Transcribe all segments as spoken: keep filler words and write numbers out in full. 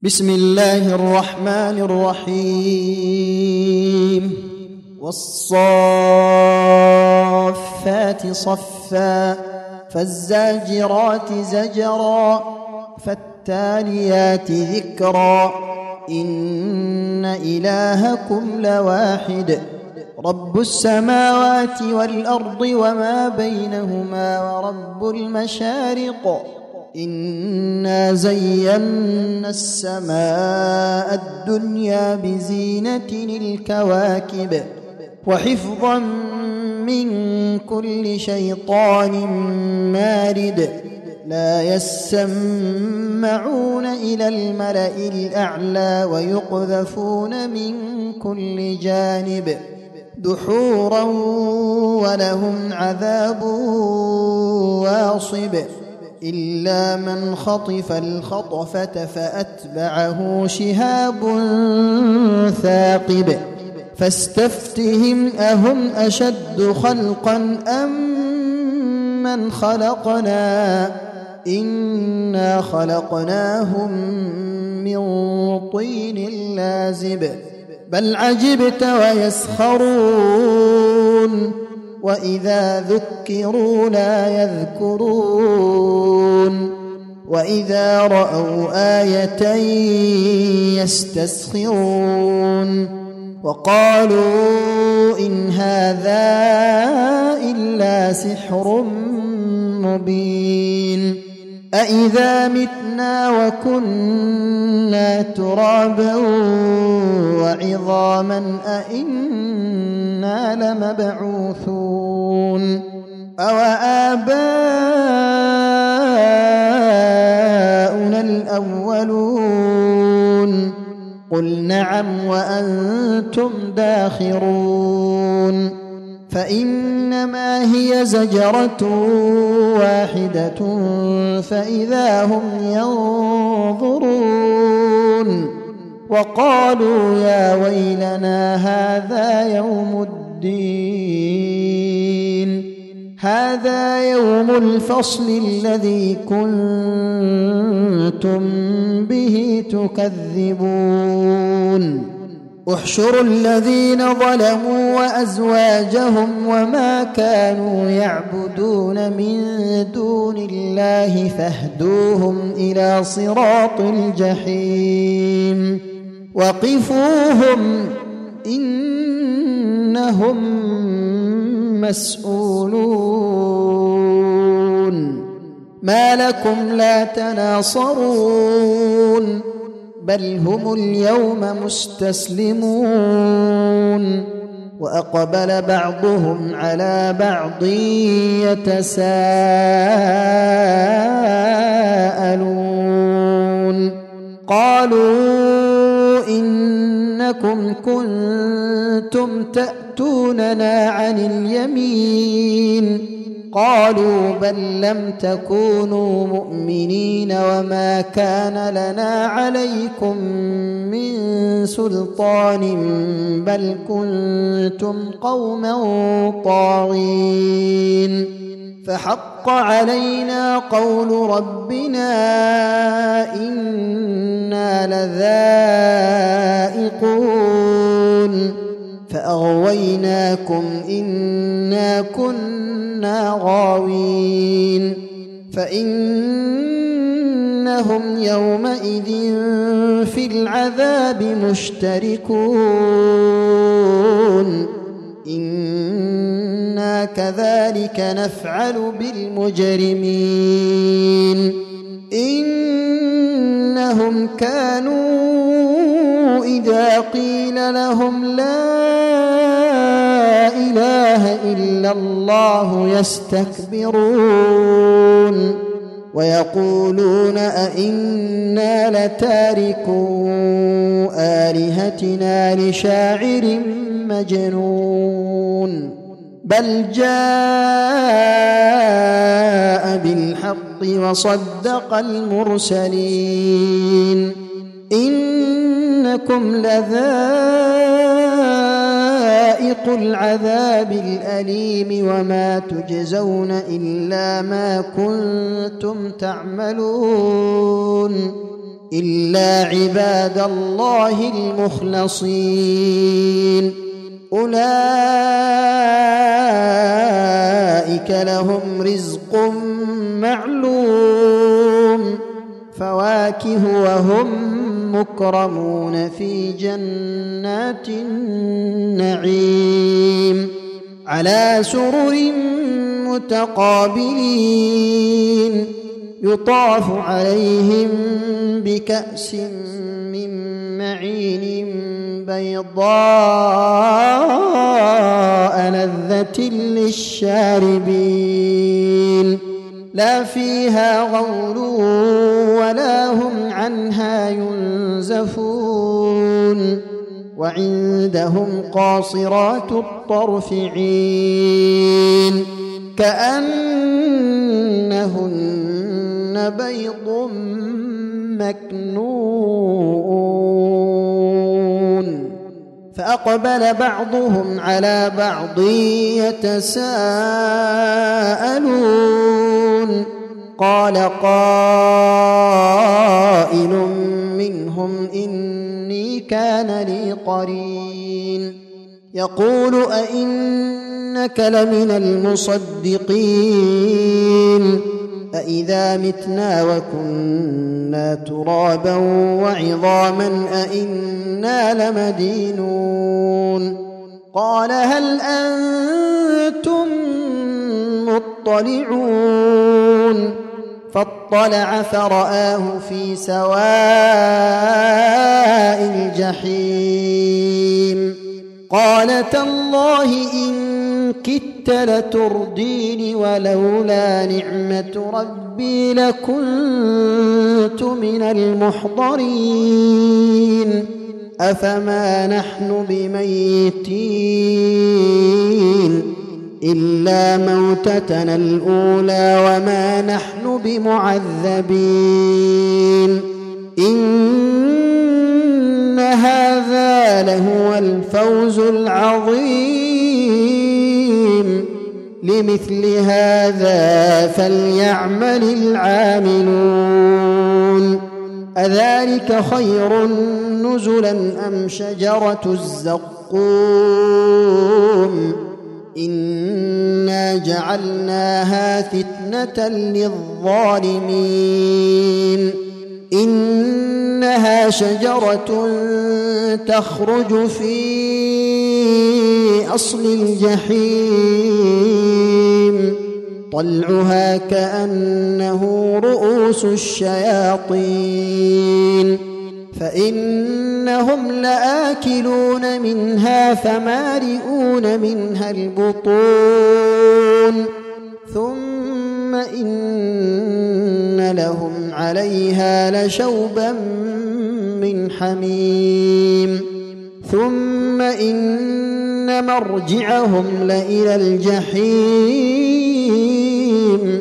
بسم الله الرحمن الرحيم والصافات صفا فالزاجرات زجرا فالتاليات ذكرا إن إلهكم لواحد رب السماوات والأرض وما بينهما ورب المشارق إنا زينا السماء الدنيا بزينة الكواكب وحفظا من كل شيطان مارد لا يسمعون إلى الملأ الأعلى ويقذفون من كل جانب دحورا ولهم عذاب واصب إلا من خطف الخطفة فأتبعه شهاب ثاقب فاستفتهم أهم أشد خلقا أم من خلقنا إنا خلقناهم من طين لازب بل عجبت ويسخرون وإذا ذكروا لا يذكرون وإذا رأوا آية يستسخرون وقالوا إن هذا إلا سحر مبين أإذا متنا وكنا ترابا وعظاما أإنا لمبعوثون أوآباؤنا الأولون قل نعم وأنتم داخرون فإنما هي زجرة واحدة فإذا هم ينظرون وقالوا يا ويلنا هذا يوم الدين هذا يوم الفصل الذي كنتم به تكذبون احشروا الذين ظلموا وأزواجهم وما كانوا يعبدون من دون الله فاهدوهم إلى صراط الجحيم وقفوهم إنهم مسؤولون ما لكم لا تناصرون بل هم اليوم مستسلمون وأقبل بعضهم على بعض يتساءلون قالوا إنكم كنتم تأتوننا عن اليمين قالوا بل لم تكونوا مؤمنين وما كان لنا عليكم من سلطان بل كنتم قوما طاغين فحق علينا قول ربنا إنا لذائقون فأغويناكم إنا كنا غاوين فإنهم يومئذ في العذاب مشتركون إنا كذلك نفعل بالمجرمين إنهم كانوا إذا قيل لهم لا إله إلا الله يستكبرون ويقولون أئنا لتاركو آلهتنا لشاعر مجنون بل جاء بالحق وصدق المرسلين إنكم لذائق العذاب الأليم وما تجزون إلا ما كنتم تعملون إلا عباد الله المخلصين أولئك لهم رزق معلوم فواكه وهم مكرمون في جنات النعيم على سرر متقابلين يطاف عليهم بكأس من معين بيضاء لذة للشاربين لا فيها غول ولا هم عنها ينزفون وعندهم قاصرات الطرف عين كأنهن بيض مكنون فأقبل بعضهم على بعض يتساءلون قال قائل منهم إني كان لي قرين يقول أئنك لمن المصدقين أإذا متنا وكنا ترابا وعظاما أئنا لمدينون قال هل أنتم مطلعون فاطلع فرآه في سواء الجحيم قال تالله إن كدت لتردين ولولا نعمة ربي لكنت من المحضرين أفما نحن بميتين إلا موتتنا الأولى وما نحن بمعذبين إن هذا لهو الفوز العظيم لمثل هذا فليعمل العاملون أذلك خير نزلا أم شجرة الزقوم إنا جعلناها فتنة للظالمين إنها شجرة تخرج في أصل الجحيم طلعها كأنه رؤوس الشياطين فإنهم لآكلون منها فمالئون منها البطون ثم إن لهم عليها لشوبا من حميم ثم إن مرجعهم لإلى الجحيم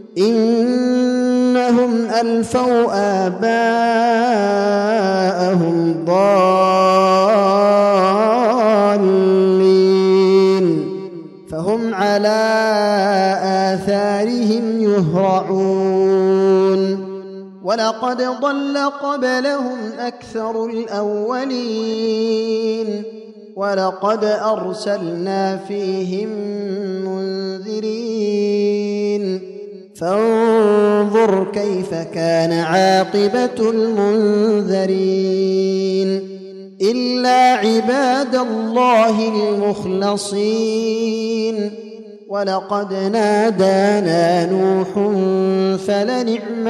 إنهم ألفوا آباءهم ضالين فهم على آثارهم يهرعون ولقد ضل قبلهم أكثر الأولين ولقد أرسلنا فيهم منذرين فانظر كيف كان عاقبة المنذرين إلا عباد الله المخلصين ولقد نادانا نوح فلنعم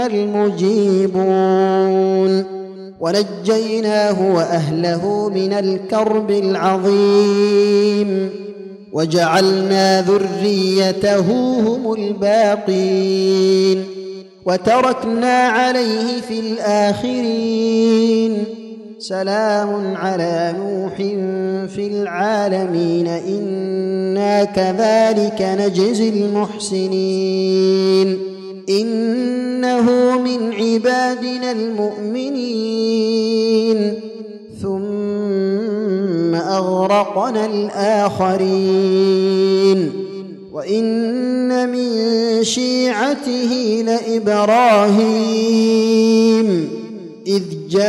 المجيبون ونجيناه وأهله من الكرب العظيم وجعلنا ذريته هم الباقين وتركنا عليه في الآخرين سلام على نوح في العالمين إنا كذلك نجزي المحسنين إنه من عبادنا المؤمنين ثم أغرقنا الآخرين وإن من شيعته لإبراهيم إذ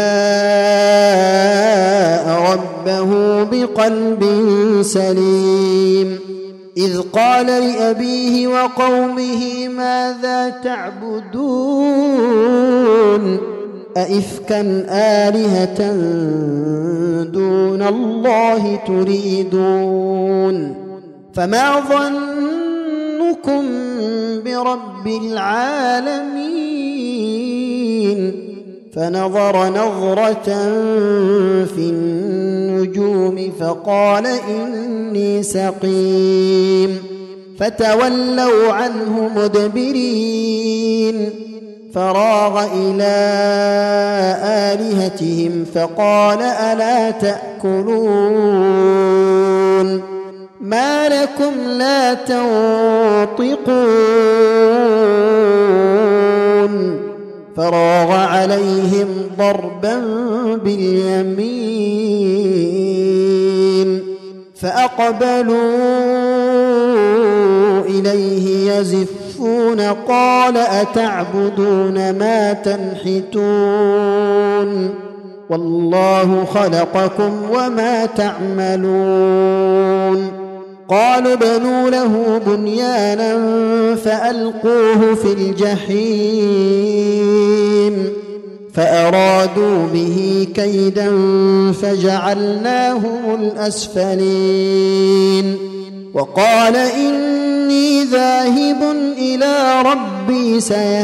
جاء ربه بقلب سليم إذ قال لأبيه وقومه ماذا تعبدون أئفكا آلهة دون الله تريدون فما ظنكم برب العالمين فنظر نظرة في النجوم فقال إني سقيم فتولوا عنه مدبرين فراغ إلى آلهتهم فقال ألا تأكلون ما لكم لا تنطقون فراغ عليهم ضربا باليمين فأقبلوا إليه يزفون قال أتعبدون ما تنحتون والله خلقكم وما تعملون قالوا بنوا له بنيانا فألقوه في الجحيم فأرادوا به كيدا فجعلناهم الأسفلين وقال إني ذاهب إلى ربي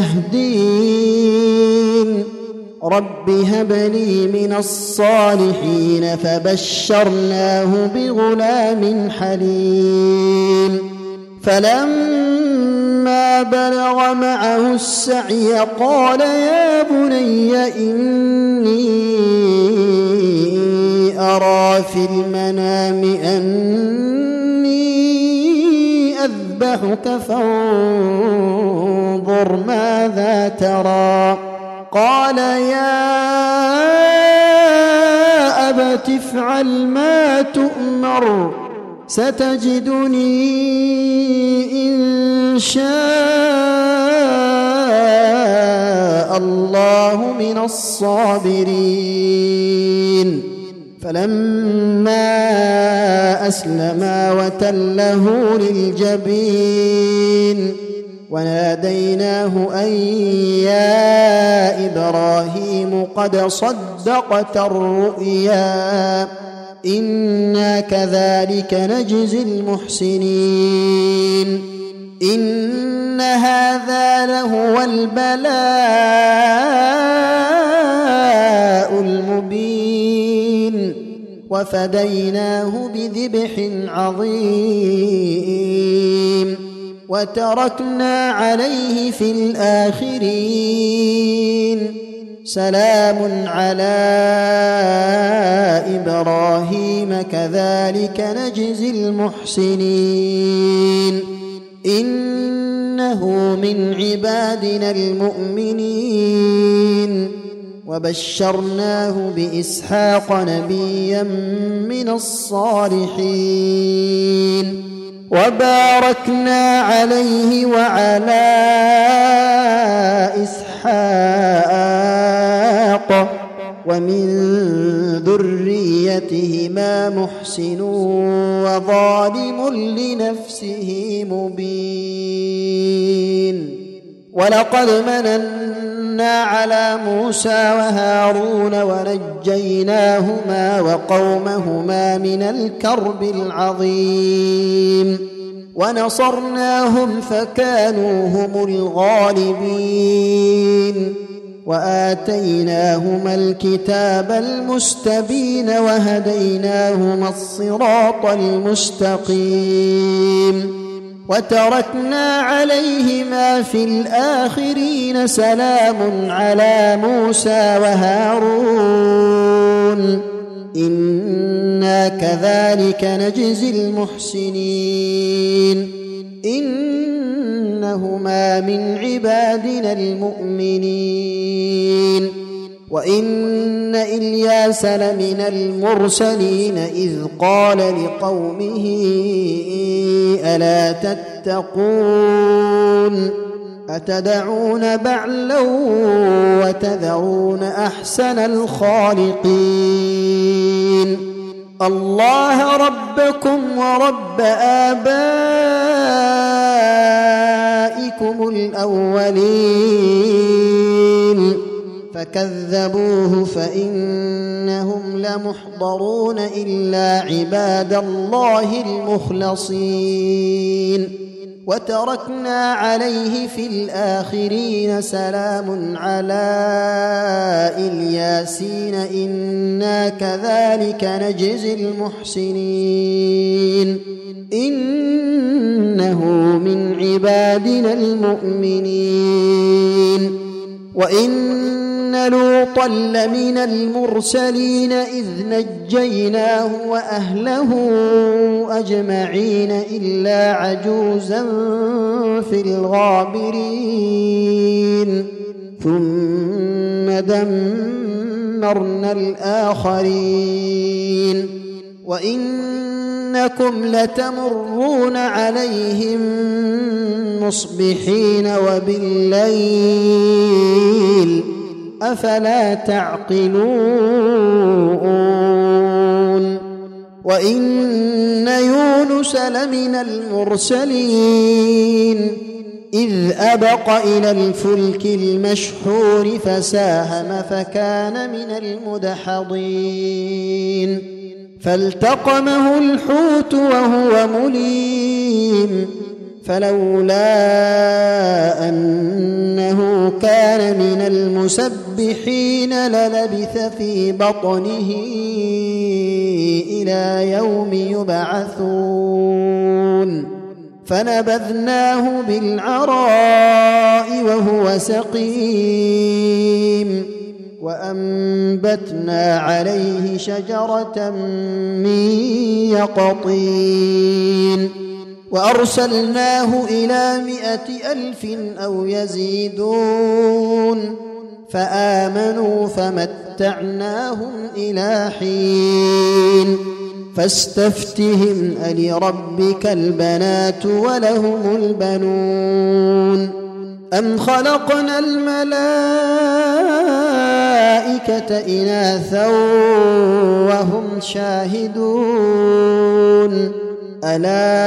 سيهدين رب هب لي من الصالحين فبشرناه بغلام حليم فلما بلغ معه السعي قال يا بني إني أرى في المنام أني أذبحك فانظر ماذا ترى قال يا أبت افعل ما تؤمر ستجدني إن شاء الله من الصابرين فلما أسلما وتله للجبين وناديناه أن يا إبراهيم قد صدقت الرؤيا إنا كذلك نجزي المحسنين إن هذا لهو البلاء المبين وفديناه بذبح عظيم وتركنا عليه في الآخرين سلام على إبراهيم كذلك نجزي المحسنين إنه من عبادنا المؤمنين وبشرناه بإسحاق نبيا من الصالحين وباركنا عليه وعلى إسحاق ومن ذريتهما محسن وظالم لنفسه مبين ولقد مننا على موسى وهارون ونجيناهما وقومهما من الكرب العظيم ونصرناهم فكانوا هم الغالبين وآتيناهما الكتاب المستبين وهديناهما الصراط المستقيم وتركنا عليهما في الآخرين سلام على موسى وهارون إنا كذلك نجزي المحسنين إنهما من عبادنا المؤمنين وإن إلياس لمن المرسلين إذ قال لقومه ألا تتقون أتدعون بعلا وتذرون أحسن الخالقين الله ربكم ورب آبائكم الأولين فكذبوه فإنهم لمحضرون إلا عباد الله المخلصين وتركنا عليه في الآخرين سلام على الياسين إنا كذلك نجزي المحسنين إنه من عبادنا المؤمنين وإن لوطا لمن المرسلين إذ نجيناه وأهله أجمعين إلا عجوزا في الغابرين ثم دمرنا الآخرين وإنكم لتمرون عليهم مصبحين وبالليل أفلا تعقلون وإن يونس لمن المرسلين إذ أبق إلى الفلك المشحون فساهم فكان من المدحضين فالتقمه الحوت وهو مليم فلولا أنه كان من المسبحين للبث في بطنه إلى يوم يبعثون فنبذناه بالعراء وهو سقيم وأنبتنا عليه شجرة من يقطين وأرسلناه إلى مائة ألف أو يزيدون فآمنوا فمتعناهم إلى حين فاستفتهم ألربك البنات ولهم البنون أم خلقنا الملائكة إناثا وهم شاهدون ألا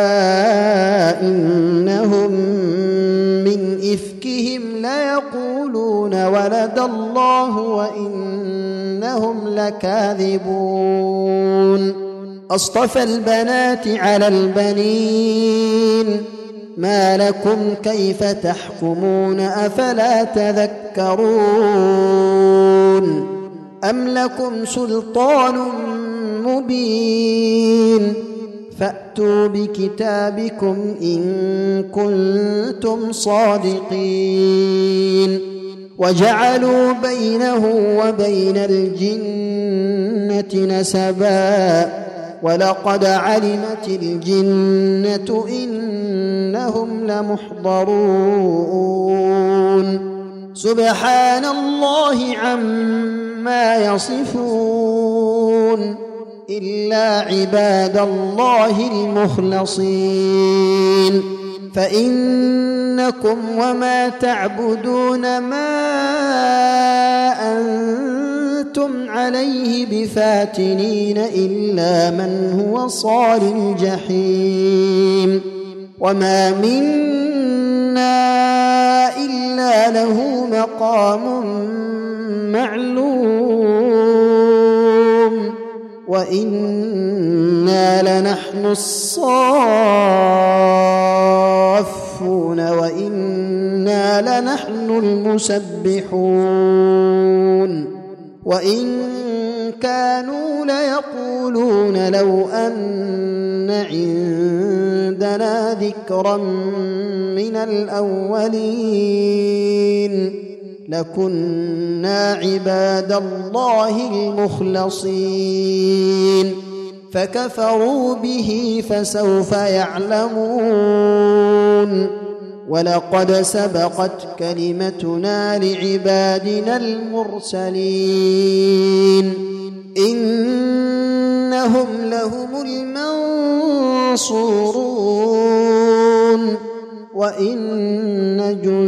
إنهم من إفكهم ليقولون ولد الله وإنهم لكاذبون أصطفى البنات على البنين ما لكم كيف تحكمون أفلا تذكرون أم لكم سلطان مبين فأتوا بكتابكم إن كنتم صادقين وجعلوا بينه وبين الجنة نسبا ولقد علمت الجنة إنهم لمحضرون سبحان الله عما يصفون إلا عباد الله المخلصين فإنكم وما تعبدون ما أنتم عليه بفاتنين إلا من هو صال الجحيم وما منا إلا له مقام معلوم وإنا لنحن الصافون وإنا لنحن المسبحون وإن كانوا ليقولون لو أن عندنا ذكرا من الأولين لكنا عباد الله المخلصين فكفروا به فسوف يعلمون ولقد سبقت كلمتنا لعبادنا المرسلين إنهم لهم المنصورون وإن جند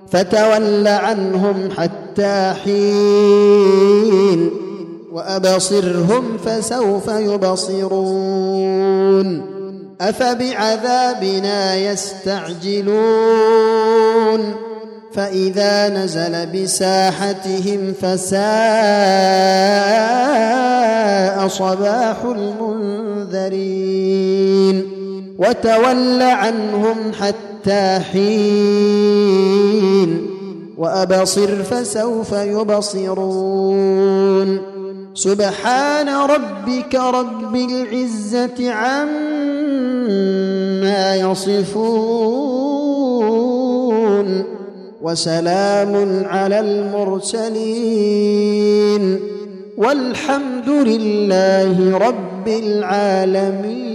فتول عنهم حتى حين وأبصرهم فسوف يبصرون أفبعذابنا يستعجلون فإذا نزل بساحتهم فساء صباح المنذرين وتول عنهم حتى حين وأبصر فسوف يبصرون سبحان ربك رب العزة عما يصفون وسلام على المرسلين والحمد لله رب العالمين.